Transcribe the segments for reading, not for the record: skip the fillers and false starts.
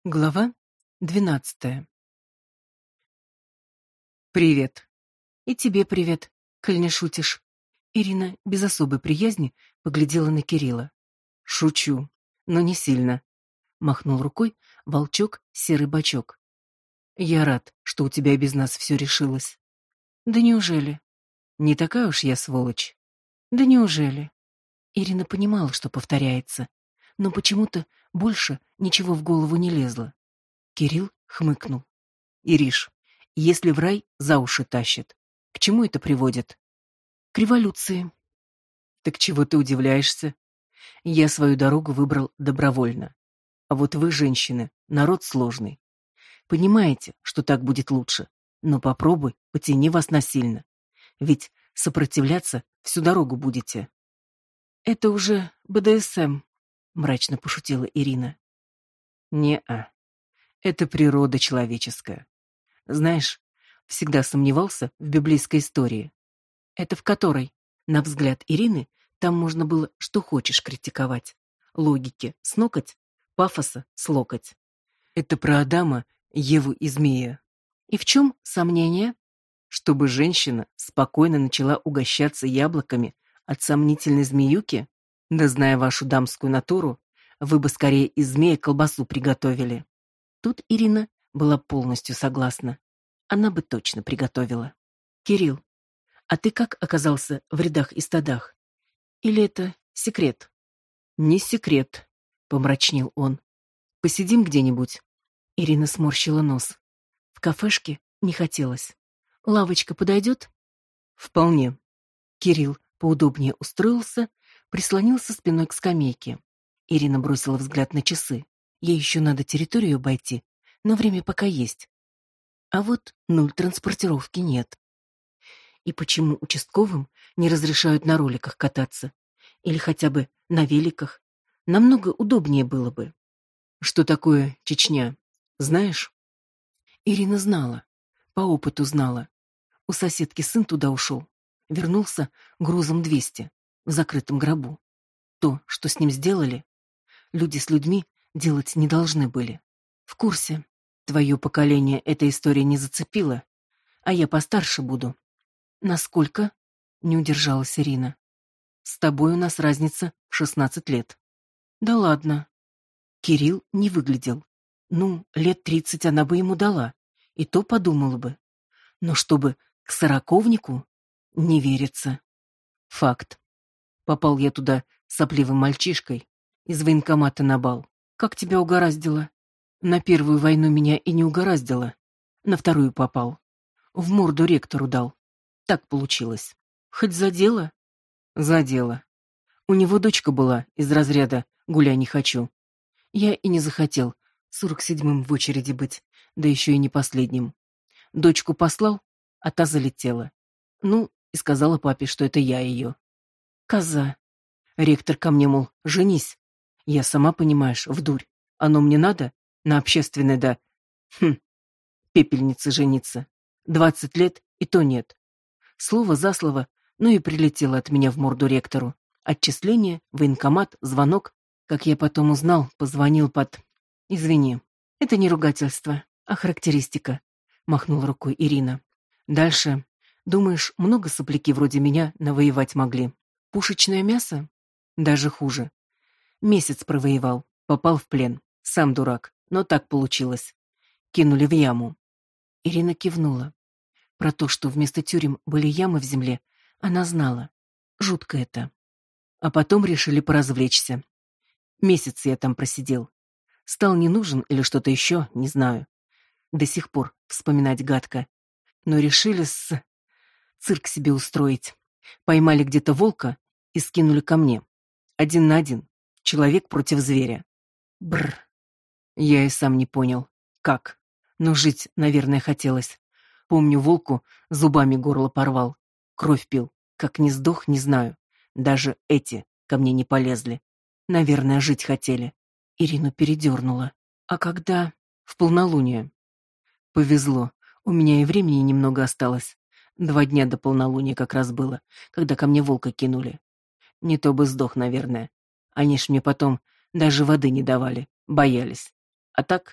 Глава 12. Привет. И тебе привет, коль не шутишь. Ирина без особой приязни поглядела на Кирилла. Шучу, но не сильно. Махнул рукой волчок серый бочок. Я рад, что у тебя без нас все решилось. Да неужели? Не такая уж я сволочь. Да неужели? Ирина понимала, что повторяется, но почему-то больше ничего в голову не лезло. Кирилл хмыкнул. Ириш, если в рай за уши тащит, к чему это приводит? К революции. Так чего ты удивляешься? Я свою дорогу выбрал добровольно. А вот вы, женщины, народ сложный. Понимаете, что так будет лучше, но попробуй, потяни вас насильно. Ведь сопротивляться всю дорогу будете. Это уже БДСМ, мрачно пошутила Ирина. Не-а. Это природа человеческая. Знаешь, всегда сомневался в библейской истории. Это в которой, на взгляд Ирины, там можно было что хочешь критиковать. Логики снокать, пафоса слокоть. Это про Адама, Еву и змея. И в чем сомнение? Чтобы женщина спокойно начала угощаться яблоками от сомнительной змеюки? Да зная вашу дамскую натуру, вы бы скорее из змея колбасу приготовили. Тут Ирина была полностью согласна. Она бы точно приготовила. Кирилл, а ты как оказался в рядах и стадах? Или это секрет? Не секрет, помрачнел он. Посидим где-нибудь. Ирина сморщила нос. В кафешке не хотелось. Лавочка подойдет? Вполне. Кирилл поудобнее устроился, прислонился спиной к скамейке. Ирина бросила взгляд на часы. Ей еще надо территорию обойти, но время пока есть. А вот 0 транспортировки нет. И почему участковым не разрешают на роликах кататься? Или хотя бы на великах? Намного удобнее было бы. Что такое Чечня? Знаешь? Ирина знала. По опыту знала. У соседки сын туда ушел. Вернулся грузом 200 в закрытом гробу. То, что с ним сделали, люди с людьми делать не должны были. В курсе. Твое поколение эта история не зацепила, а я постарше буду. Насколько? Не удержалась Ирина. С тобой у нас разница в 16 лет. Да ладно. Кирилл не выглядел. Ну, лет 30 она бы ему дала, и то подумала бы. Но чтобы к сороковнику не верится. Факт. Попал я туда сопливым мальчишкой из военкомата на бал. Как тебя угораздило? На первую войну меня и не угораздило. На вторую попал. В морду ректору дал. Так получилось. Хоть за дело? За дело. У него дочка была из разряда «гуляй не хочу». Я и не захотел 47-м в очереди быть, да еще и не последним. Дочку послал, а та залетела. Ну, и сказала папе, что это я ее. Коза. Ректор ко мне, мол, женись. Я сама, понимаешь, вдурь. Оно мне надо? На общественной, да. Пепельнице жениться. 20 лет, и то нет. Слово за слово, ну и прилетело от меня в морду ректору. Отчисление, военкомат, звонок. Как я потом узнал, позвонил под... Извини, это не ругательство, а характеристика. Махнула рукой Ирина. Дальше. Думаешь, много сопляки вроде меня навоевать могли? Пушечное мясо? Даже хуже. Месяц провоевал, попал в плен. Сам дурак, но так получилось. Кинули в яму. Ирина кивнула. Про то, что вместо тюрем были ямы в земле, она знала. Жутко это. А потом решили поразвлечься. Месяц я там просидел. Стал не нужен или что-то еще, не знаю. До сих пор вспоминать гадко. Но решили цирк себе устроить. Поймали где-то волка и скинули ко мне. 1 на 1. Человек против зверя. Бррр. Я и сам не понял, как. Но жить, наверное, хотелось. Помню, волку зубами горло порвал. Кровь пил. Как не сдох, не знаю. Даже эти ко мне не полезли. Наверное, жить хотели. Ирину передернула. А когда? В полнолуние. Повезло. У меня и времени немного осталось. 2 дня до полнолуния как раз было, когда ко мне волка кинули. Не то бы сдох, наверное. Они ж мне потом даже воды не давали. Боялись. А так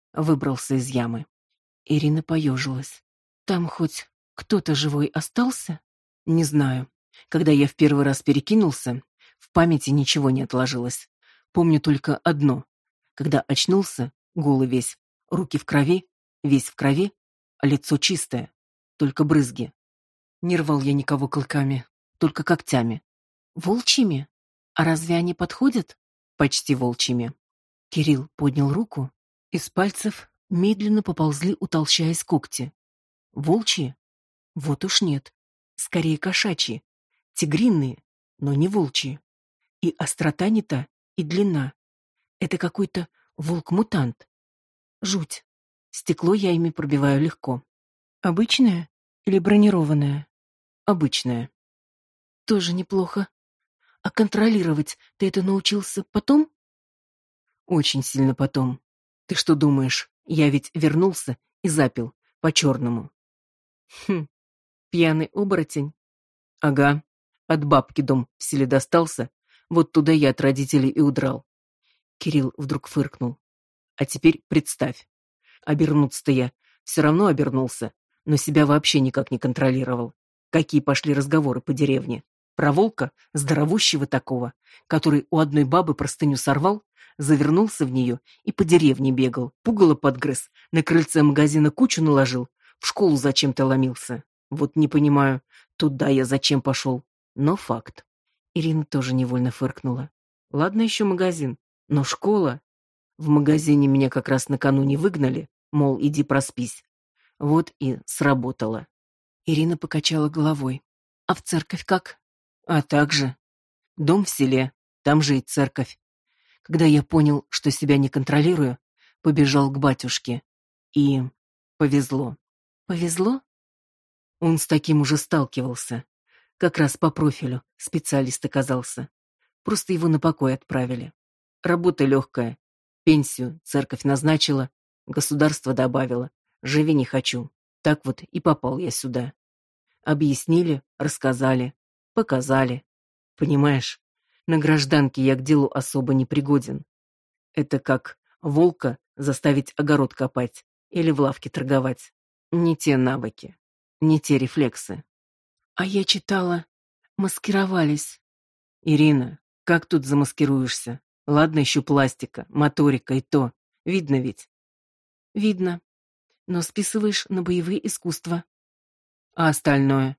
выбрался из ямы. Ирина поежилась. Там хоть кто-то живой остался? Не знаю. Когда я в первый раз перекинулся, в памяти ничего не отложилось. Помню только одно. Когда очнулся, голый весь, руки в крови, весь в крови, а лицо чистое, только брызги. Не рвал я никого клыками, только когтями. Волчьими? А разве они подходят? Почти волчьими. Кирилл поднял руку, из пальцев медленно поползли, утолщаясь когти. Волчьи? Вот уж нет. Скорее кошачьи. Тигриные, но не волчьи. И острота не та, и длина. Это какой-то волк-мутант. Жуть. Стекло я ими пробиваю легко. Обычное или бронированное? Обычное. Тоже неплохо. А контролировать ты это научился потом? Очень сильно потом. Ты что думаешь, я ведь вернулся и запил по-черному? Хм, пьяный оборотень? Ага, от бабки дом в селе достался, вот туда я от родителей и удрал. Кирилл вдруг фыркнул. А теперь представь, обернуться-то я все равно обернулся, но себя вообще никак не контролировал. Какие пошли разговоры по деревне. Про волка, здоровущего такого, который у одной бабы простыню сорвал, завернулся в нее и по деревне бегал, пугало подгрыз, на крыльце магазина кучу наложил, в школу зачем-то ломился. Вот не понимаю, туда я зачем пошел, но факт. Ирина тоже невольно фыркнула. Ладно еще магазин, но школа... В магазине меня как раз накануне выгнали, мол, иди проспись. Вот и сработало. Ирина покачала головой. А в церковь как? А так же. Дом в селе, там же и церковь. Когда я понял, что себя не контролирую, побежал к батюшке. И повезло. Повезло? Он с таким уже сталкивался. Как раз по профилю специалист оказался. Просто его на покой отправили. Работа легкая. Пенсию церковь назначила, государство добавило. Живи не хочу. Так вот и попал я сюда. Объяснили, рассказали, показали. Понимаешь, на гражданке я к делу особо не пригоден. Это как волка заставить огород копать или в лавке торговать. Не те навыки, не те рефлексы. А я читала, маскировались. Ирина, как тут замаскируешься? Ладно еще пластика, моторика и то. Видно ведь? Видно. Но списываешь на боевые искусства. А остальное?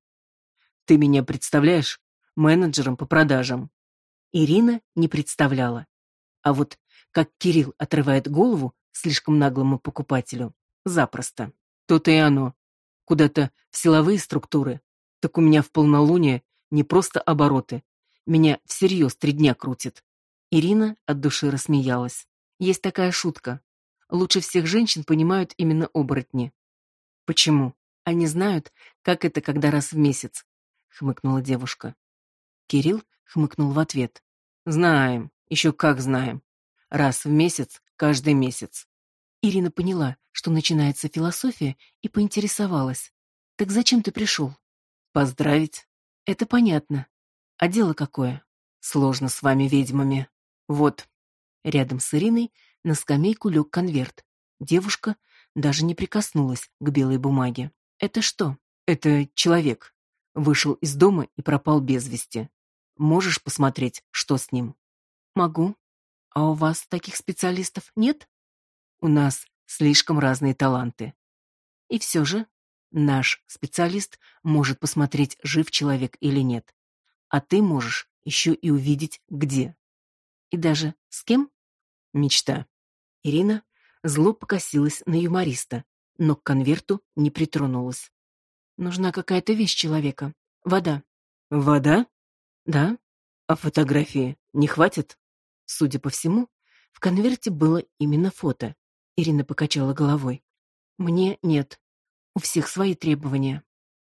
Ты меня представляешь менеджером по продажам? Ирина не представляла. А вот как Кирилл отрывает голову слишком наглому покупателю, запросто. То-то и оно. Куда-то в силовые структуры. Так у меня в полнолуние не просто обороты. Меня всерьез 3 дня крутит. Ирина от души рассмеялась. Есть такая шутка. Лучше всех женщин понимают именно оборотни. Почему? Они знают, как это, когда раз в месяц, хмыкнула девушка. Кирилл хмыкнул в ответ. Знаем, еще как знаем. Раз в месяц, каждый месяц. Ирина поняла, что начинается философия, и поинтересовалась. Так зачем ты пришел? Поздравить. Это понятно. А дело какое? Сложно с вами, ведьмами. Вот. Рядом с Ириной на скамейку лег конверт. Девушка даже не прикоснулась к белой бумаге. Это что? Это человек. Вышел из дома и пропал без вести. Можешь посмотреть, что с ним? Могу. А у вас таких специалистов нет? У нас слишком разные таланты. И все же наш специалист может посмотреть, жив человек или нет. А ты можешь еще и увидеть, где. И даже с кем? Мечта. Ирина зло покосилась на юмориста, но к конверту не притронулась. Нужна какая-то вещь человека. Вода. Вода? Да. А фотографии не хватит? Судя по всему, в конверте было именно фото. Ирина покачала головой. Мне нет. У всех свои требования.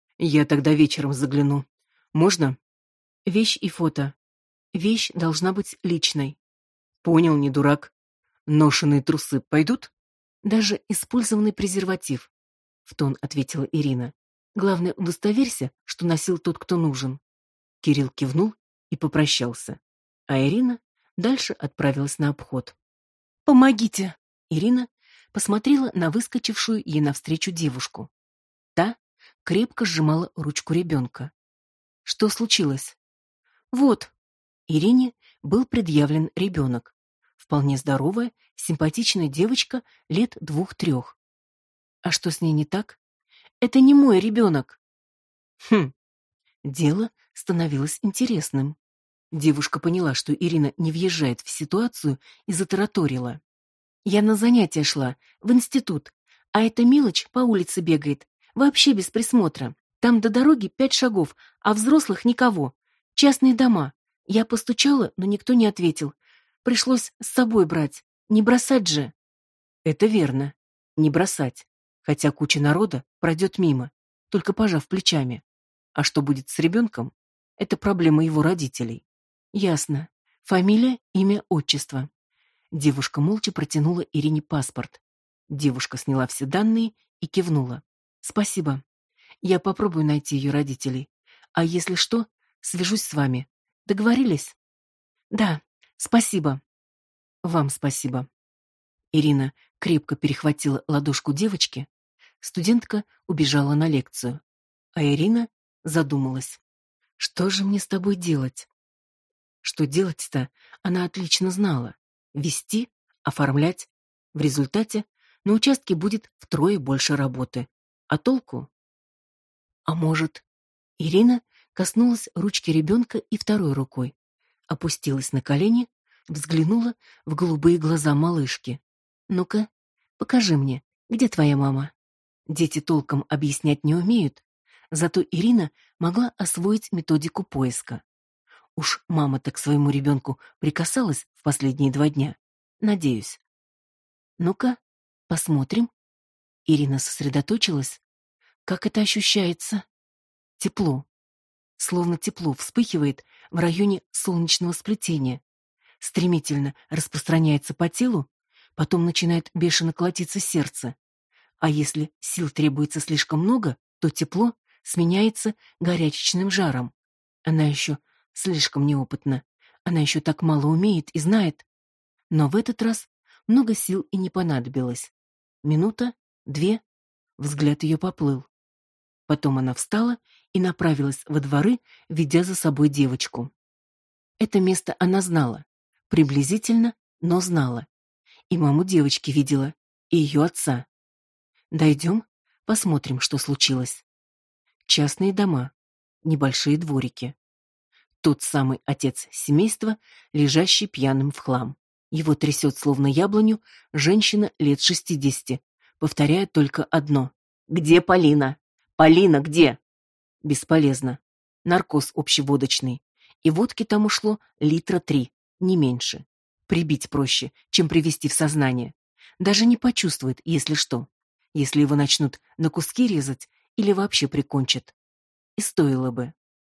Я тогда вечером загляну. Можно? Вещь и фото. Вещь должна быть личной. Понял, не дурак. Ношеные трусы пойдут? Даже использованный презерватив, в тон ответила Ирина. Главное, удостоверься, что носил тот, кто нужен. Кирилл кивнул и попрощался. А Ирина дальше отправилась на обход. Помогите. Ирина посмотрела на выскочившую ей навстречу девушку. Та крепко сжимала ручку ребенка. Что случилось? Вот. Ирине был предъявлен ребенок. Вполне здоровая, симпатичная девочка лет 2-3. А что с ней не так? Это не мой ребенок. Дело становилось интересным. Девушка поняла, что Ирина не въезжает в ситуацию, и затараторила. Я на занятия шла, в институт, а эта мелочь по улице бегает, вообще без присмотра. Там до дороги 5 шагов, а взрослых никого. Частные дома. Я постучала, но никто не ответил. Пришлось с собой брать. Не бросать же. Это верно. Не бросать. Хотя куча народа пройдет мимо, только пожав плечами. А что будет с ребенком? Это проблема его родителей. Ясно. Фамилия, имя, отчество. Девушка молча протянула Ирине паспорт. Девушка сняла все данные и кивнула. Спасибо. Я попробую найти ее родителей. А если что, свяжусь с вами. Договорились? Да, спасибо. Вам спасибо. Ирина крепко перехватила ладошку девочки. Студентка убежала на лекцию. А Ирина задумалась. Что же мне с тобой делать? Что делать-то, она отлично знала. Вести, оформлять. В результате на участке будет втрое больше работы. А толку? А может, Ирина коснулась ручки ребенка и второй рукой, опустилась на колени, взглянула в голубые глаза малышки. Ну-ка, покажи мне, где твоя мама? Дети толком объяснять не умеют, зато Ирина могла освоить методику поиска. Уж мама-то к своему ребенку прикасалась в последние 2 дня. Надеюсь. Ну-ка, посмотрим. Ирина сосредоточилась. Как это ощущается? Тепло. Словно тепло вспыхивает в районе солнечного сплетения. Стремительно распространяется по телу, потом начинает бешено колотиться сердце. А если сил требуется слишком много, то тепло сменяется горячечным жаром. Она еще слишком неопытна. Она еще так мало умеет и знает. Но в этот раз много сил и не понадобилось. Минута, 2, взгляд ее поплыл. Потом она встала и направилась во дворы, ведя за собой девочку. Это место она знала. Приблизительно, но знала. И маму девочки видела, и ее отца. Дойдем, посмотрим, что случилось. Частные дома, небольшие дворики. Тот самый отец семейства, лежащий пьяным в хлам. Его трясет словно яблоню женщина лет 60, повторяя только одно: «Где Полина? Полина где?» Бесполезно. Наркоз общеводочный. И водки там ушло 3 литра, не меньше. Прибить проще, чем привести в сознание. Даже не почувствует, если что. Если его начнут на куски резать или вообще прикончат. И стоило бы.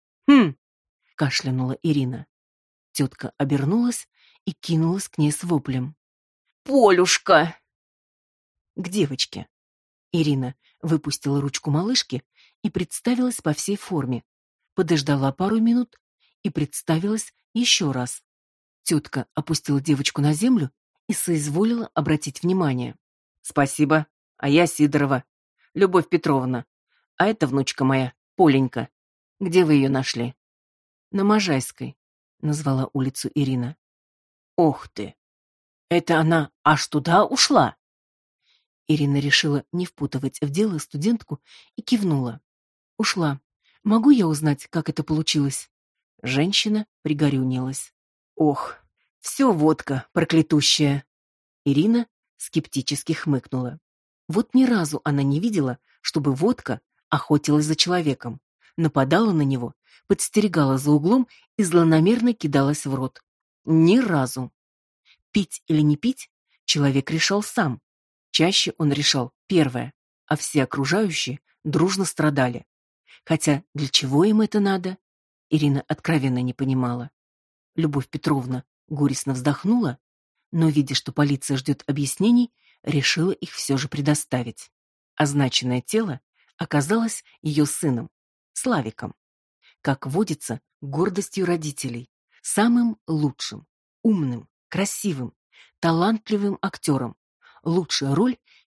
Кашлянула Ирина. Тетка обернулась и кинулась к ней с воплем. «Полюшка!» К девочке. Ирина выпустила ручку малышки и представилась по всей форме. Подождала пару минут и представилась еще раз. Тетка опустила девочку на землю и соизволила обратить внимание. «Спасибо, а я Сидорова, Любовь Петровна. А это внучка моя, Поленька. Где вы ее нашли?» «На Можайской», — назвала улицу Ирина. «Ох ты! Это она аж туда ушла?» Ирина решила не впутывать в дело студентку и кивнула. «Ушла. Могу я узнать, как это получилось?» Женщина пригорюнилась. «Ох, все водка проклятущая!» Ирина скептически хмыкнула. Вот ни разу она не видела, чтобы водка охотилась за человеком, нападала на него, подстерегала за углом и злонамерно кидалась в рот. Ни разу. Пить или не пить человек решал сам. Чаще он решал первое, а все окружающие дружно страдали. Хотя для чего им это надо, Ирина откровенно не понимала. Любовь Петровна горестно вздохнула, но, видя, что полиция ждет объяснений, решила их все же предоставить. Означенное тело оказалось ее сыном, Славиком. Как водится, гордостью родителей, самым лучшим, умным, красивым, талантливым актером. Лучшая роль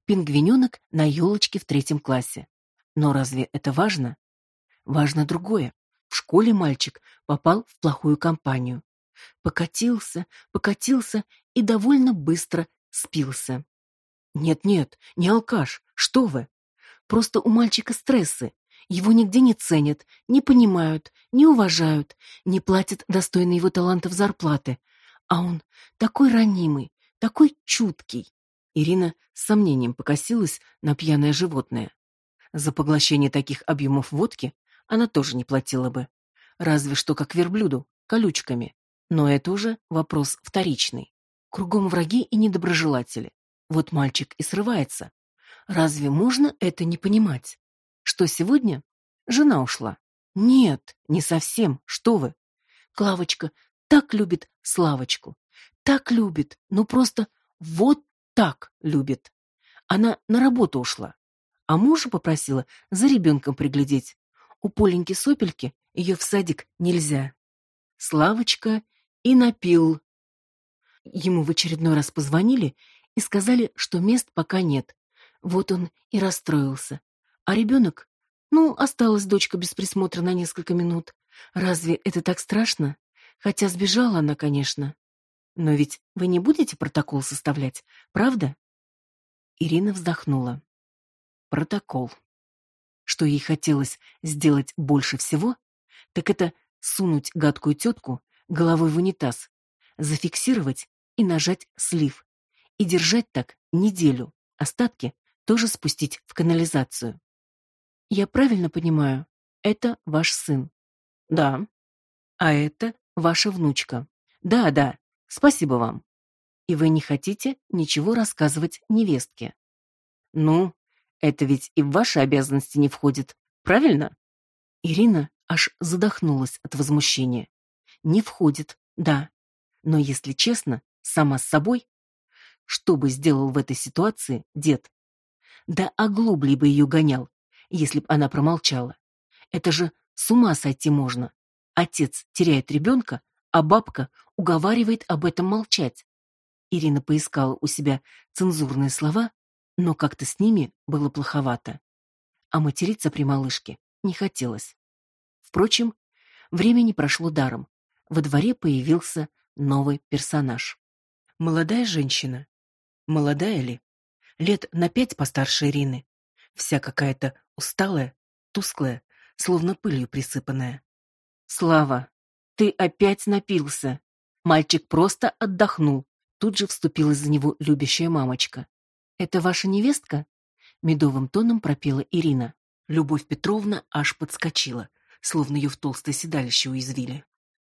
Пингвиненок на елочке в 3 классе. Но разве это важно? Важно другое. В школе мальчик попал в плохую компанию. Покатился, покатился и довольно быстро спился. Нет-нет, не алкаш, что вы. Просто у мальчика стрессы. Его нигде не ценят, не понимают, не уважают, не платят достойно его талантов зарплаты. А он такой ранимый, такой чуткий. Ирина с сомнением покосилась на пьяное животное. За поглощение таких объемов водки она тоже не платила бы. Разве что как верблюду, колючками. Но это уже вопрос вторичный. Кругом враги и недоброжелатели. Вот мальчик и срывается. Разве можно это не понимать? Что сегодня? Жена ушла. Нет, не совсем, что вы. Клавочка так любит Славочку. Так любит, ну просто вот так любит. Она на работу ушла, а мужа попросила за ребенком приглядеть. У Поленьки-сопельки ее в садик нельзя. Славочка и напил. Ему в очередной раз позвонили и сказали, что мест пока нет. Вот он и расстроился. А ребенок? Ну, осталась дочка без присмотра на несколько минут. Разве это так страшно? Хотя сбежала она, конечно. Но ведь вы не будете протокол составлять, правда? Ирина вздохнула. Протокол. Что ей хотелось сделать больше всего, так это сунуть гадкую тетку головой в унитаз, зафиксировать и нажать слив. И держать так неделю. Остатки тоже спустить в канализацию. Я правильно понимаю, это ваш сын? Да. А это ваша внучка? Да, да. Спасибо вам. И вы не хотите ничего рассказывать невестке? Ну, это ведь и в ваши обязанности не входит, правильно? Ирина аж задохнулась от возмущения. Не входит, да. Но если честно, сама с собой, что бы сделал в этой ситуации дед? Да оглоблей бы ее гонял, если б она промолчала. Это же с ума сойти можно. Отец теряет ребенка, а бабка уговаривает об этом молчать. Ирина поискала у себя цензурные слова, но как-то с ними было плоховато. А материться при малышке не хотелось. Впрочем, время не прошло даром. Во дворе появился новый персонаж. Молодая женщина. Молодая ли? Лет на 5 постарше Ирины. Вся какая-то усталая, тусклая, словно пылью присыпанная. «Слава, ты опять напился!» Мальчик просто отдохнул. Тут же вступилась за него любящая мамочка. «Это ваша невестка?» Медовым тоном пропела Ирина. Любовь Петровна аж подскочила, словно ее в толстое седалище уязвили.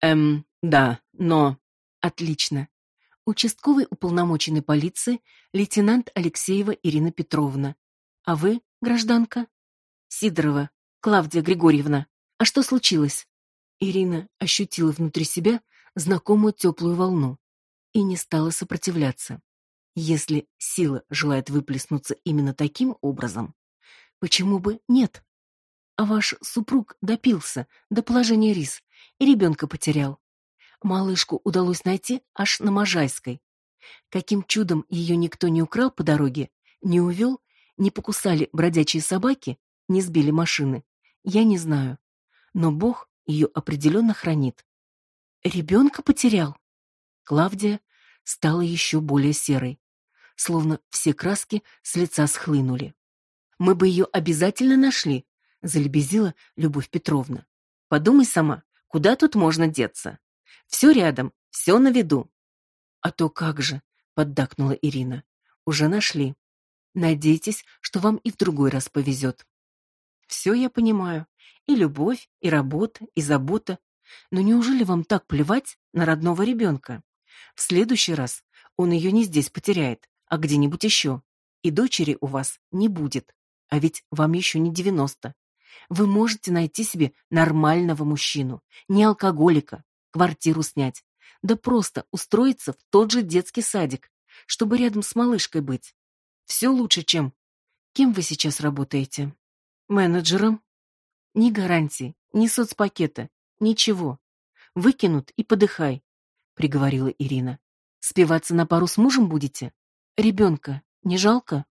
Да, но...» «Отлично. Участковый уполномоченный полиции лейтенант Алексеева Ирина Петровна. А вы, гражданка?» «Сидорова Клавдия Григорьевна. А что случилось?» Ирина ощутила внутри себя знакомую теплую волну и не стала сопротивляться. Если сила желает выплеснуться именно таким образом, почему бы нет? А ваш супруг допился до положения рис и ребенка потерял. Малышку удалось найти аж на Можайской. Каким чудом ее никто не украл по дороге, не увел, не покусали бродячие собаки, не сбили машины, я не знаю. Но Бог ее определенно хранит. Ребенка потерял? Клавдия стала еще более серой, словно все краски с лица схлынули. Мы бы ее обязательно нашли, залебезила Любовь Петровна. Подумай сама, куда тут можно деться? Все рядом, все на виду. А то как же, поддакнула Ирина. Уже нашли. Надейтесь, что вам и в другой раз повезет. Все я понимаю. И любовь, и работа, и забота. Но неужели вам так плевать на родного ребенка? В следующий раз он ее не здесь потеряет, а где-нибудь еще. И дочери у вас не будет. А ведь вам еще не 90. Вы можете найти себе нормального мужчину, не алкоголика, квартиру снять, да просто устроиться в тот же детский садик, чтобы рядом с малышкой быть. Все лучше, чем... Кем вы сейчас работаете? Менеджером? Ни гарантий, ни соцпакета, ничего. Выкинут и подыхай, приговорила Ирина. Спиваться на пару с мужем будете? Ребенка не жалко?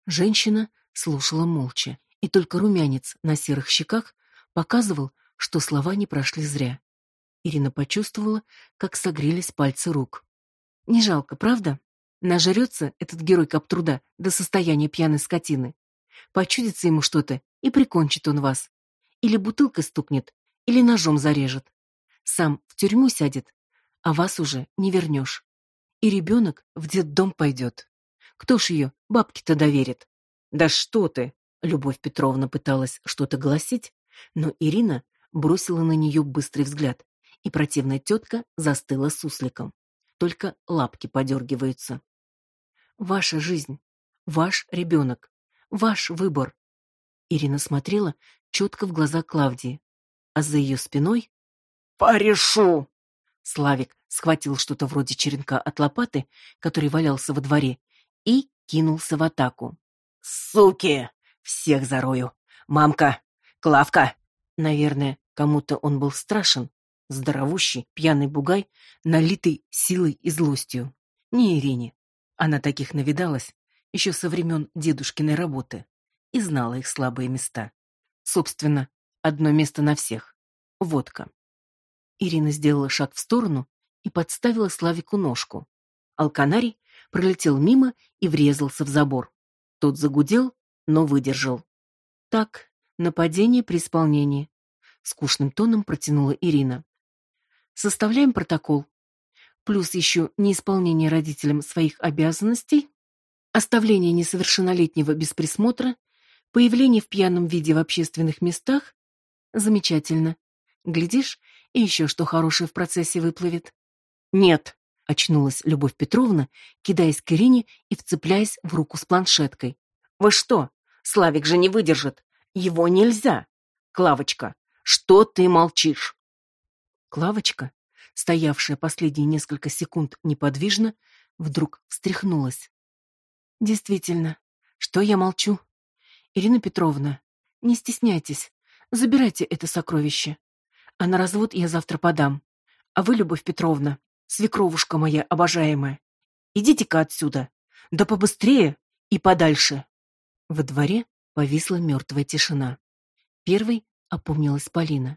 Женщина слушала молча, и только румянец на серых щеках показывал, что слова не прошли зря. Ирина почувствовала, как согрелись пальцы рук. Не жалко, правда? Нажрется этот герой каптруда до состояния пьяной скотины. Почудится ему что-то, и прикончит он вас. Или бутылкой стукнет, или ножом зарежет. Сам в тюрьму сядет, а вас уже не вернешь. И ребенок в детдом пойдет. Кто ж ее бабке-то доверит? Да что ты! Любовь Петровна пыталась что-то гласить, но Ирина бросила на нее быстрый взгляд, и противная тетка застыла сусликом. Только лапки подергиваются. Ваша жизнь, ваш ребенок, ваш выбор. Ирина смотрела четко в глаза Клавдии, а за ее спиной «Порешу!» Славик схватил что-то вроде черенка от лопаты, который валялся во дворе, и кинулся в атаку. «Суки! Всех зарою! Мамка! Клавка!» Наверное, кому-то он был страшен. Здоровущий, пьяный бугай, налитый силой и злостью. Не Ирине. Она таких навидалась еще со времен дедушкиной работы и знала их слабые места. Собственно, одно место на всех — водка. Ирина сделала шаг в сторону и подставила Славику ножку. Алканарий пролетел мимо и врезался в забор. Тот загудел, но выдержал. Так, нападение при исполнении. Скучным тоном протянула Ирина. Составляем протокол. Плюс еще неисполнение родителям своих обязанностей, оставление несовершеннолетнего без присмотра, появление в пьяном виде в общественных местах. Замечательно. Глядишь, и еще что хорошее в процессе выплывет. Нет, очнулась Любовь Петровна, кидаясь к Ирине и вцепляясь в руку с планшеткой. Вы что? Славик же не выдержит. Его нельзя. Клавочка, что ты молчишь? Клавочка, стоявшая последние несколько секунд неподвижно, вдруг встряхнулась. Действительно, что я молчу? Ирина Петровна, не стесняйтесь, забирайте это сокровище. А на развод я завтра подам. А вы, Любовь Петровна, свекровушка моя обожаемая, идите-ка отсюда. Да побыстрее и подальше. Во дворе повисла мертвая тишина. Первой опомнилась Полина.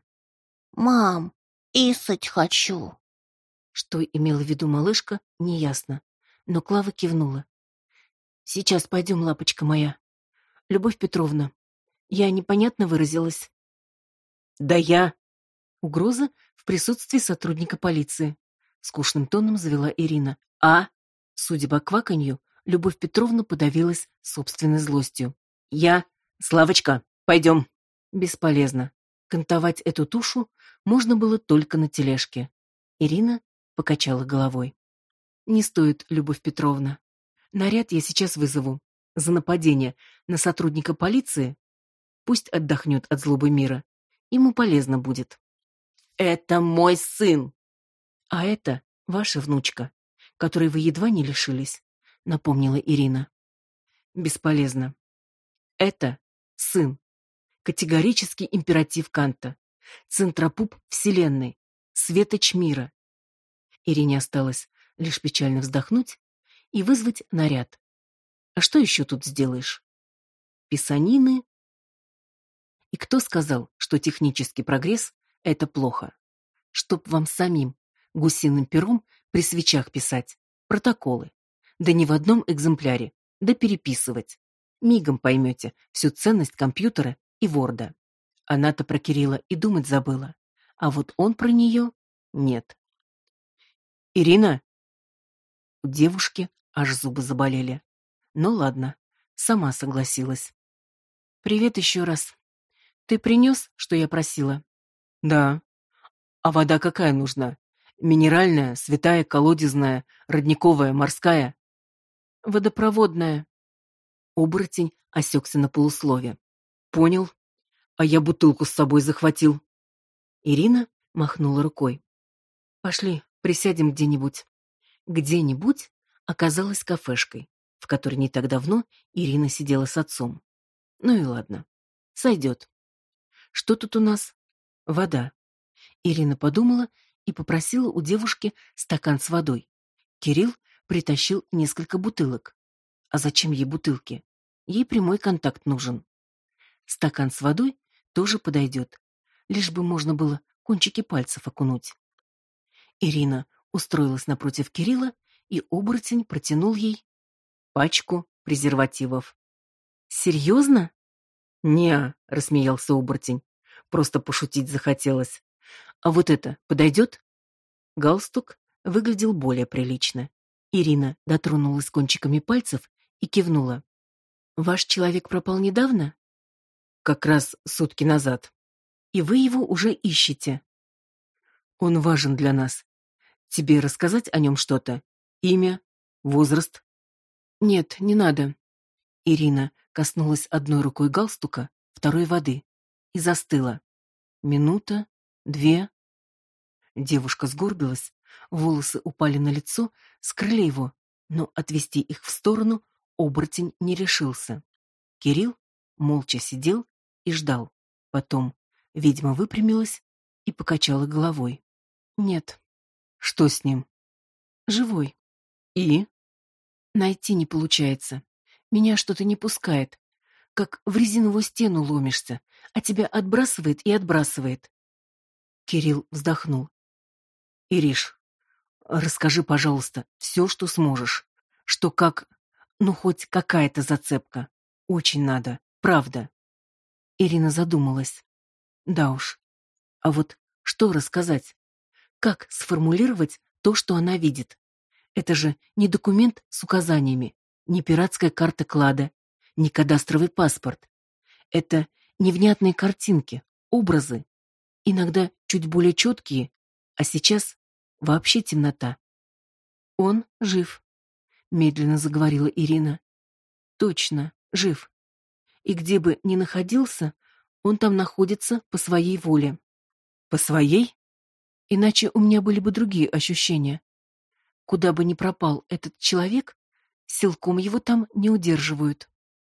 «Мам, исать хочу». Что имела в виду малышка, неясно, но Клава кивнула. «Сейчас пойдем, лапочка моя. Любовь Петровна, я непонятно выразилась?» «Да я...» Угроза в присутствии сотрудника полиции. Скучным тоном завела Ирина. Судя по кваканью, Любовь Петровна подавилась собственной злостью. «Я... Славочка, пойдем». Бесполезно. Кантовать эту тушу можно было только на тележке. Ирина покачала головой. «Не стоит, Любовь Петровна. Наряд я сейчас вызову. За нападение на сотрудника полиции пусть отдохнет от злобы мира. Ему полезно будет». «Это мой сын!» «А это ваша внучка, которой вы едва не лишились», — напомнила Ирина. «Бесполезно. Это сын. Категорический императив Канта. Центропуп Вселенной. Светоч мира». Ирине осталось лишь печально вздохнуть и вызвать наряд. А что еще тут сделаешь? Писанины? И кто сказал, что технический прогресс — это плохо? Чтоб вам самим гусиным пером при свечах писать протоколы. Да не в одном экземпляре, да переписывать. Мигом поймете всю ценность компьютера и Ворда. Она-то про Кирилла и думать забыла. А вот он про нее нет. «Ирина?» У девушки аж зубы заболели. Ну ладно, сама согласилась. «Привет еще раз. Ты принес, что я просила?» «Да. А вода какая нужна? Минеральная, святая, колодезная, родниковая, морская?» «Водопроводная». Оборотень осекся на полуслове. «Понял. А я бутылку с собой захватил». Ирина махнула рукой. «Пошли, присядем где-нибудь». «Где-нибудь» оказалась кафешкой, в которой не так давно Ирина сидела с отцом. Ну и ладно, сойдет. Что тут у нас? Вода. Ирина подумала и попросила у девушки стакан с водой. Кирилл притащил несколько бутылок. А зачем ей бутылки? Ей прямой контакт нужен. Стакан с водой тоже подойдет, лишь бы можно было кончики пальцев окунуть. Ирина устроилась напротив Кирилла, и оборотень протянул ей пачку презервативов. «Серьезно?» «Не-а», рассмеялся оборотень. «Просто пошутить захотелось. А вот это подойдет?» Галстук выглядел более прилично. Ирина дотронулась кончиками пальцев и кивнула. «Ваш человек пропал недавно?» «Как раз сутки назад. И вы его уже ищете?» «Он важен для нас. Тебе рассказать о нем что-то? Имя? Возраст?» «Нет, не надо». Ирина коснулась одной рукой галстука, второй воды и застыла. Минута, две. Девушка сгорбилась, волосы упали на лицо, скрыли его, но отвести их в сторону оборотень не решился. Кирилл молча сидел и ждал. Потом ведьма выпрямилась и покачала головой. «Нет». «Что с ним?» «Живой». «И?» «Найти не получается. Меня что-то не пускает. Как в резиновую стену ломишься, а тебя отбрасывает и отбрасывает». Кирилл вздохнул. «Ириш, расскажи, пожалуйста, все, что сможешь. Что как... Ну, хоть какая-то зацепка. Очень надо. Правда». Ирина задумалась. Да уж. А вот что рассказать? Как сформулировать то, что она видит? Это же не документ с указаниями, не пиратская карта клада, не кадастровый паспорт. Это невнятные картинки, образы, иногда чуть более четкие, а сейчас вообще темнота. «Он жив», — медленно заговорила Ирина. «Точно, жив. И где бы ни находился, он там находится по своей воле». «По своей?» Иначе у меня были бы другие ощущения. Куда бы ни пропал этот человек, силком его там не удерживают.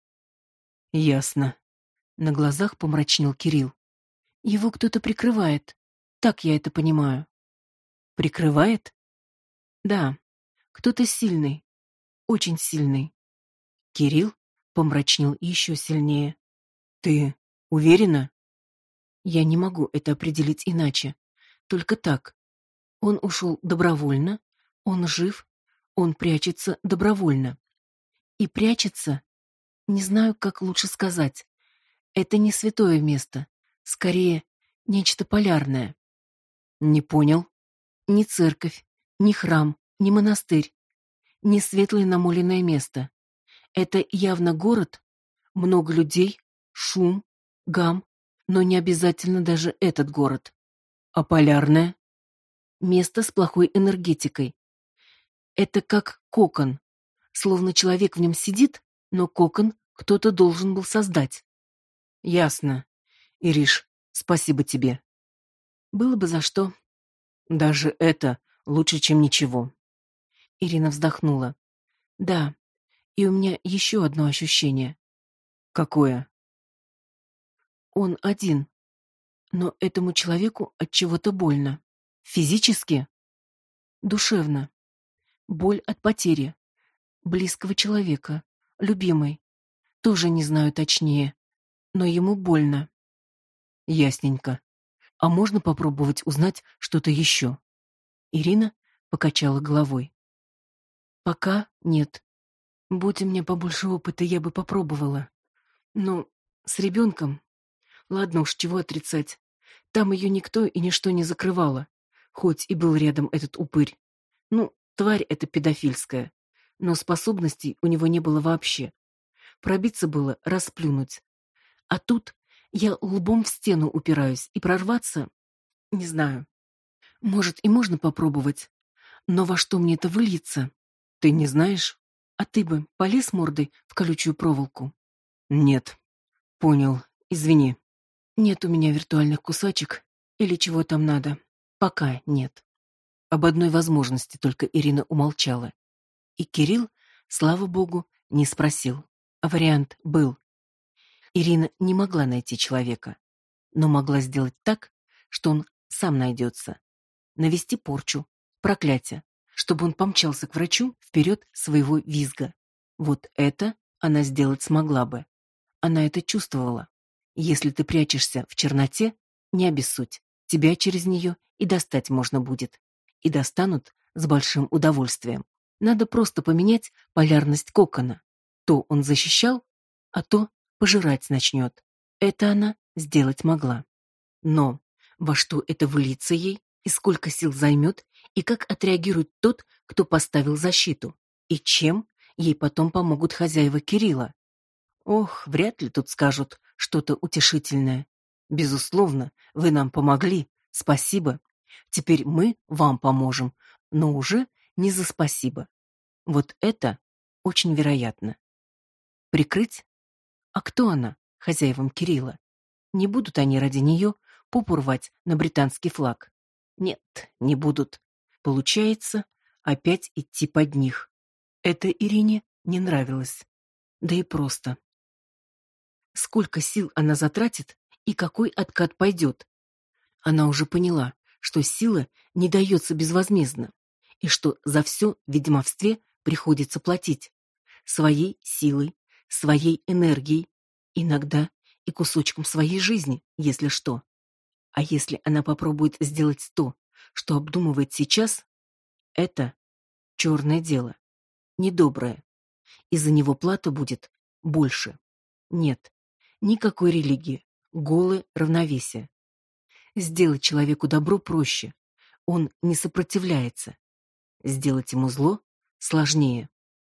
Ясно. На глазах помрачнел Кирилл. Его кто-то прикрывает. Так я это понимаю. Прикрывает? Да. Кто-то сильный. Очень сильный. Кирилл помрачнел еще сильнее. Ты уверена? Я не могу это определить иначе. Только так. Он ушел добровольно, он жив, он прячется добровольно. И прячется, не знаю, как лучше сказать. Это не святое место, скорее, нечто полярное. Не понял. Ни церковь, ни храм, ни монастырь, ни светлое намоленное место. Это явно город, много людей, шум, гам, но не обязательно даже этот город. А полярное? Место с плохой энергетикой. Это как кокон. Словно человек в нем сидит, но кокон кто-то должен был создать. Ясно. Ириш, спасибо тебе. Было бы за что. Даже это лучше, чем ничего. Ирина вздохнула. Да, и у меня еще одно ощущение. Какое? Он один, но этому человеку от чего-то больно. Физически? Душевно. Боль от потери. Близкого человека. Любимой. Тоже не знаю точнее, но ему больно. Ясненько. А можно попробовать узнать что-то еще? Ирина покачала головой. Пока нет. Будь у меня побольше опыта, я бы попробовала. Но с ребенком... Ладно уж, чего отрицать. Там ее никто и ничто не закрывало, хоть и был рядом этот упырь. Ну, тварь эта педофильская. Но способностей у него не было вообще. Пробиться было, расплюнуть. А тут я лбом в стену упираюсь, и прорваться... Не знаю. Может, и можно попробовать. Но во что мне это выльется? Ты не знаешь? А ты бы полез мордой в колючую проволоку? Нет. Понял. Извини. Нет у меня виртуальных кусачек или чего там надо. Пока нет. Об одной возможности только Ирина умолчала. И Кирилл, слава богу, не спросил. А вариант был. Ирина не могла найти человека, но могла сделать так, что он сам найдется. Навести порчу, проклятие, чтобы он помчался к врачу вперед своего визга. Вот это она сделать смогла бы. Она это чувствовала. Если ты прячешься в черноте, не обессудь. Тебя через нее и достать можно будет. И достанут с большим удовольствием. Надо просто поменять полярность кокона. То он защищал, а то пожирать начнет. Это она сделать могла. Но во что это выльется ей, и сколько сил займет, и как отреагирует тот, кто поставил защиту, и чем ей потом помогут хозяева Кирилла. Ох, вряд ли тут скажут что-то утешительное. Безусловно, вы нам помогли, спасибо. Теперь мы вам поможем, но уже не за спасибо. Вот это очень вероятно. Прикрыть? А кто она, хозяевам Кирилла? Не будут они ради нее попу рвать на британский флаг. Нет, не будут. Получается, опять идти под них. Это Ирине не нравилось. Да и просто. Сколько сил она затратит и какой откат пойдет? Она уже поняла, что сила не дается безвозмездно, и что за все в ведьмовстве приходится платить. Своей силой, своей энергией, иногда и кусочком своей жизни, если что. А если она попробует сделать то, что обдумывает сейчас, это черное дело, недоброе. И за него плата будет больше. Нет, никакой религии, голое равновесие. Сделать человеку добро проще. Он не сопротивляется. Сделать ему зло сложнее.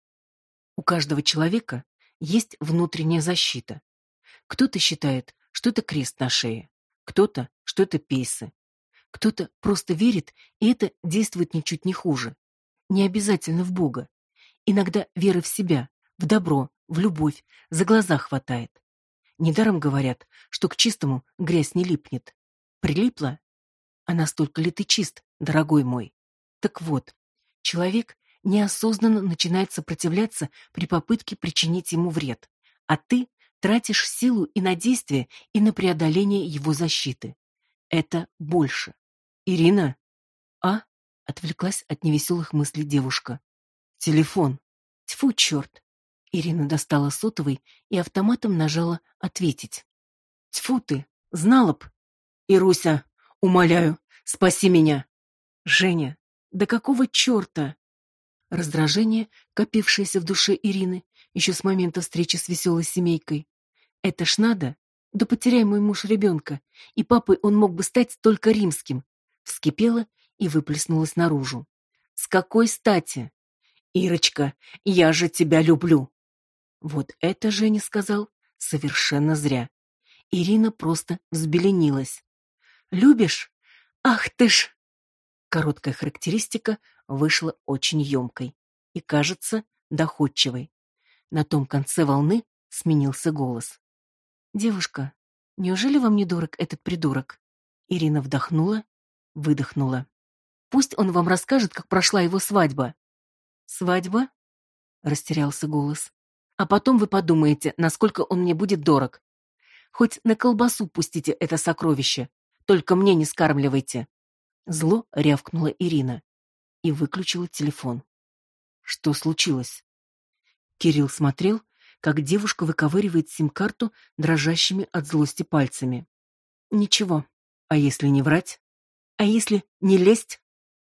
У каждого человека есть внутренняя защита. Кто-то считает, что это крест на шее, кто-то, что это пейсы. Кто-то просто верит, и это действует ничуть не хуже. Не обязательно в Бога. Иногда веры в себя, в добро, в любовь, за глаза хватает. Недаром говорят, что к чистому грязь не липнет. Прилипла? А настолько ли ты чист, дорогой мой? Так вот, человек неосознанно начинает сопротивляться при попытке причинить ему вред, а ты тратишь силу и на действие, и на преодоление его защиты. Это больше. Ирина? А? Отвлеклась от невеселых мыслей девушка. Телефон. Тьфу, черт. Ирина достала сотовый и автоматом нажала «Ответить». Тьфу ты, знала б. Ируся, умоляю, спаси меня. Женя, да какого черта? Раздражение, копившееся в душе Ирины еще с момента встречи с веселой семейкой. Это ж надо? Да потеряй мой муж ребенка, и папой он мог бы стать только римским. Вскипела и выплеснулась наружу. С какой стати? Ирочка, я же тебя люблю. Вот это Женя сказал совершенно зря. Ирина просто взбеленилась. Любишь? Ах ты ж! Короткая характеристика вышла очень емкой и, кажется, доходчивой. На том конце волны сменился голос. «Девушка, неужели вам не дорог этот придурок?» Ирина вдохнула, выдохнула. «Пусть он вам расскажет, как прошла его свадьба». «Свадьба?» — растерялся голос. «А потом вы подумаете, насколько он мне будет дорог. Хоть на колбасу пустите это сокровище, только мне не скармливайте». Зло рявкнула Ирина и выключила телефон. Что случилось? Кирилл смотрел, как девушка выковыривает сим-карту дрожащими от злости пальцами. Ничего. А если не врать? А если не лезть?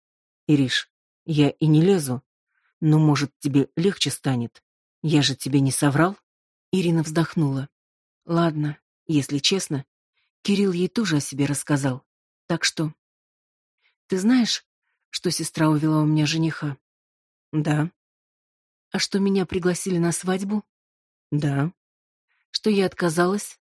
Ириш, я и не лезу. Но, может, тебе легче станет. Я же тебе не соврал? Ирина вздохнула. Ладно, если честно, Кирилл ей тоже о себе рассказал. Так что... Ты знаешь, что сестра увела у меня жениха? Да. А что меня пригласили на свадьбу? Да. Что я отказалась?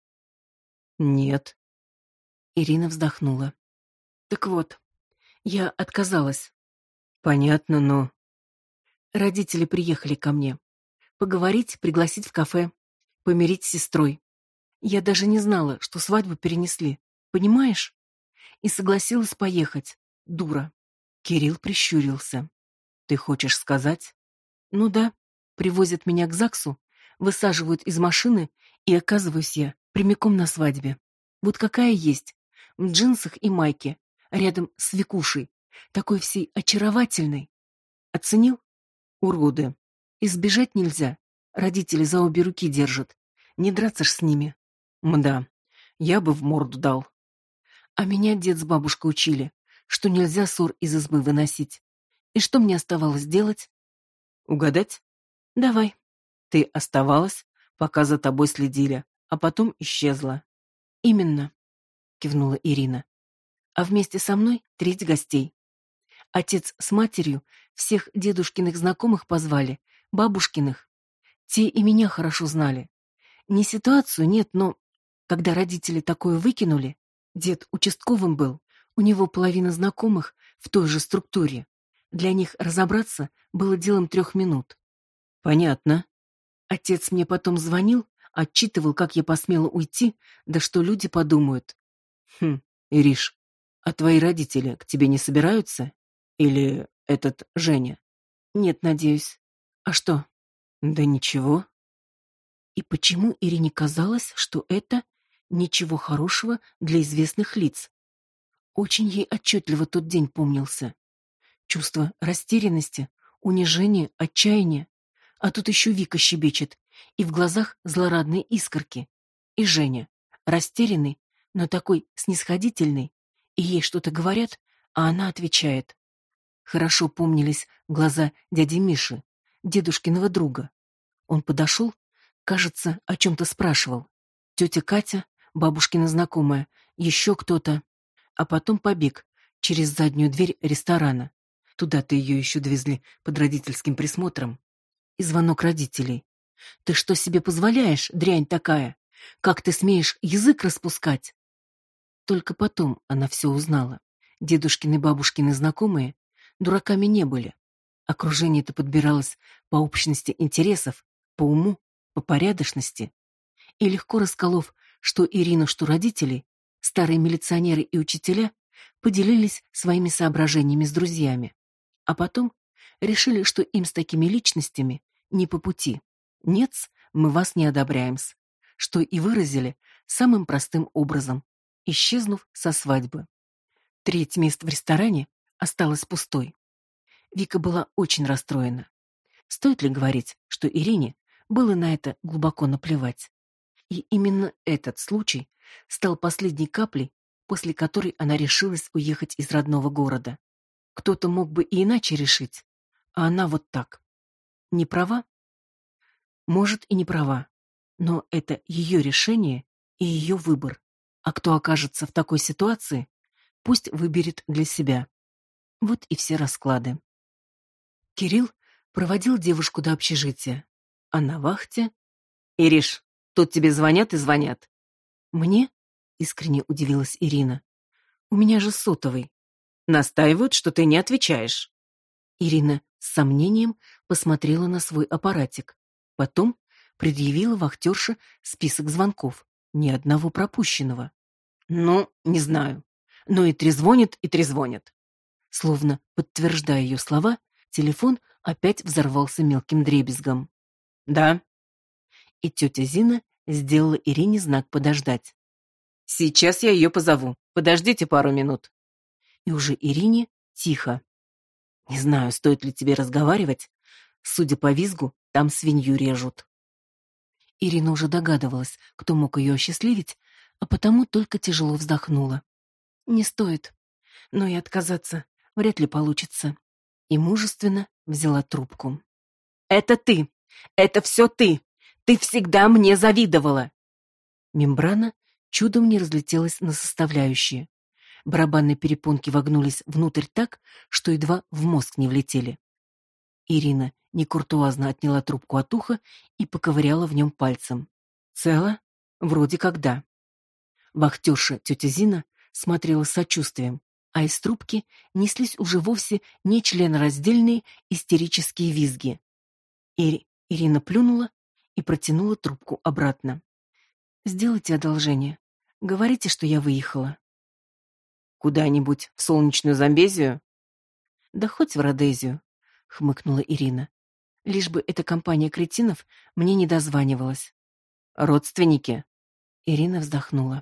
Нет. Ирина вздохнула. Так вот, я отказалась. Понятно, но... Родители приехали ко мне. Поговорить, пригласить в кафе, помирить с сестрой. Я даже не знала, что свадьбу перенесли. Понимаешь? И согласилась поехать. Дура. Кирилл прищурился. Ты хочешь сказать? Ну да. Привозят меня к ЗАГСу, высаживают из машины, и оказываюсь я прямиком на свадьбе. Вот какая есть. В джинсах и майке, рядом с Викушей. Такой всей очаровательной. Оценил? Уроды. Избежать нельзя. Родители за обе руки держат. Не драться ж с ними. Мда, я бы в морду дал. А меня дед с бабушкой учили, что нельзя ссор из избы выносить. И что мне оставалось делать? Угадать? Давай. Ты оставалась, пока за тобой следили, а потом исчезла. Именно, кивнула Ирина. А вместе со мной треть гостей. Отец с матерью всех дедушкиных знакомых позвали, бабушкиных. Те и меня хорошо знали. Не ситуацию, нет, но когда родители такое выкинули, дед участковым был, у него половина знакомых в той же структуре. Для них разобраться было делом 3 минут. Понятно. Отец мне потом звонил, отчитывал, как я посмела уйти, да что люди подумают. Ириш, а твои родители к тебе не собираются? Или этот Женя? Нет, надеюсь. А что? Да ничего. И почему Ирине казалось, что это ничего хорошего для известных лиц? Очень ей отчетливо тот день помнился. Чувство растерянности, унижения, отчаяния. А тут еще Вика щебечет, и в глазах злорадные искорки. И Женя, растерянный, но такой снисходительный, и ей что-то говорят, а она отвечает. Хорошо помнились глаза дяди Миши, дедушкиного друга. Он подошел, кажется, о чем-то спрашивал. Тетя Катя, бабушкина знакомая, еще кто-то. А потом побег через заднюю дверь ресторана. Туда-то ее еще довезли под родительским присмотром. И звонок родителей. «Ты что себе позволяешь, дрянь такая? Как ты смеешь язык распускать?» Только потом она все узнала. Дедушкины и бабушкины знакомые дураками не были. Окружение-то подбиралось по общности интересов, по уму, по порядочности. И легко расколов, что Ирину, что родителей, старые милиционеры и учителя поделились своими соображениями с друзьями. А потом решили, что им с такими личностями не по пути. Нет, мы вас не одобряем-с. Что и выразили самым простым образом, исчезнув со свадьбы. Треть мест в ресторане осталась пустой. Вика была очень расстроена. Стоит ли говорить, что Ирине было на это глубоко наплевать? И именно этот случай стал последней каплей, после которой она решилась уехать из родного города. Кто-то мог бы и иначе решить, а она вот так. Не права? Может, и не права, но это ее решение и ее выбор. А кто окажется в такой ситуации, пусть выберет для себя. Вот и все расклады. Кирилл проводил девушку до общежития, а на вахте... «Ириш, тут тебе звонят и звонят». «Мне?» — искренне удивилась Ирина. «У меня же сотовый». «Настаивают, что ты не отвечаешь». Ирина с сомнением посмотрела на свой аппаратик. Потом предъявила вахтерше список звонков, ни одного пропущенного. «Ну, не знаю. Но и трезвонит, и трезвонит». Словно подтверждая ее слова, телефон опять взорвался мелким дребезгом. «Да». И тетя Зина сделала Ирине знак подождать. «Сейчас я ее позову. Подождите пару минут». И уже Ирине тихо. «Не знаю, стоит ли тебе разговаривать. Судя по визгу, там свинью режут». Ирина уже догадывалась, кто мог ее осчастливить, а потому только тяжело вздохнула. «Не стоит. Но и отказаться вряд ли получится». И мужественно взяла трубку. «Это ты! Это все ты! Ты всегда мне завидовала!» Мембрана чудом не разлетелась на составляющие. Барабанные перепонки вогнулись внутрь так, что едва в мозг не влетели. Ирина некуртуазно отняла трубку от уха и поковыряла в нем пальцем. «Цело? Вроде как да». Вахтерша тетя Зина смотрела с сочувствием, а из трубки неслись уже вовсе не членораздельные истерические визги. Ирина плюнула и протянула трубку обратно. «Сделайте одолжение. Говорите, что я выехала». «Куда-нибудь в солнечную Замбезию?» «Да хоть в Родезию», — хмыкнула Ирина. «Лишь бы эта компания кретинов мне не дозванивалась». «Родственники?» Ирина вздохнула.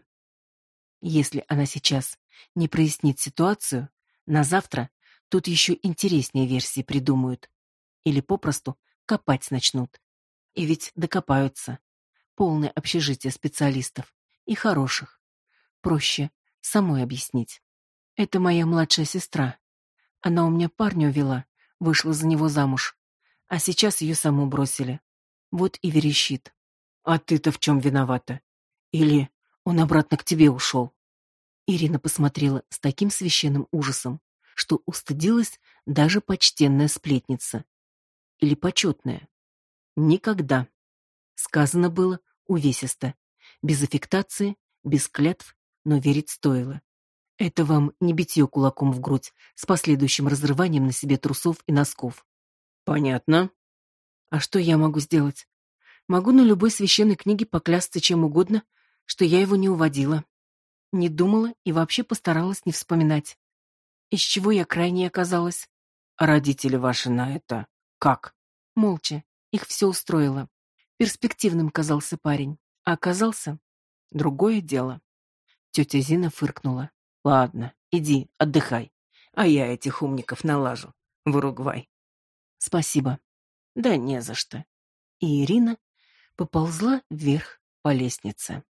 Если она сейчас не прояснит ситуацию, на завтра тут еще интереснее версии придумают. Или попросту копать начнут. И ведь докопаются. Полное общежитие специалистов. И хороших. Проще самой объяснить. Это моя младшая сестра. Она у меня парня увела, вышла за него замуж. А сейчас ее саму бросили. Вот и верещит. А ты-то в чем виновата? Или он обратно к тебе ушел?» Ирина посмотрела с таким священным ужасом, что устыдилась даже почтенная сплетница. Или почетная. «Никогда». Сказано было увесисто. Без аффектации, без клятв, но верить стоило. Это вам не битье кулаком в грудь с последующим разрыванием на себе трусов и носков. Понятно. А что я могу сделать? Могу на любой священной книге поклясться чем угодно, что я его не уводила. Не думала и вообще постаралась не вспоминать. Из чего я крайне оказалась? А родители ваши на это как? Молча. Их все устроило. Перспективным казался парень. А оказался другое дело. Тетя Зина фыркнула. Ладно, иди, отдыхай. А я этих умников налажу в Уругвай. Спасибо. Да не за что. И Ирина поползла вверх по лестнице.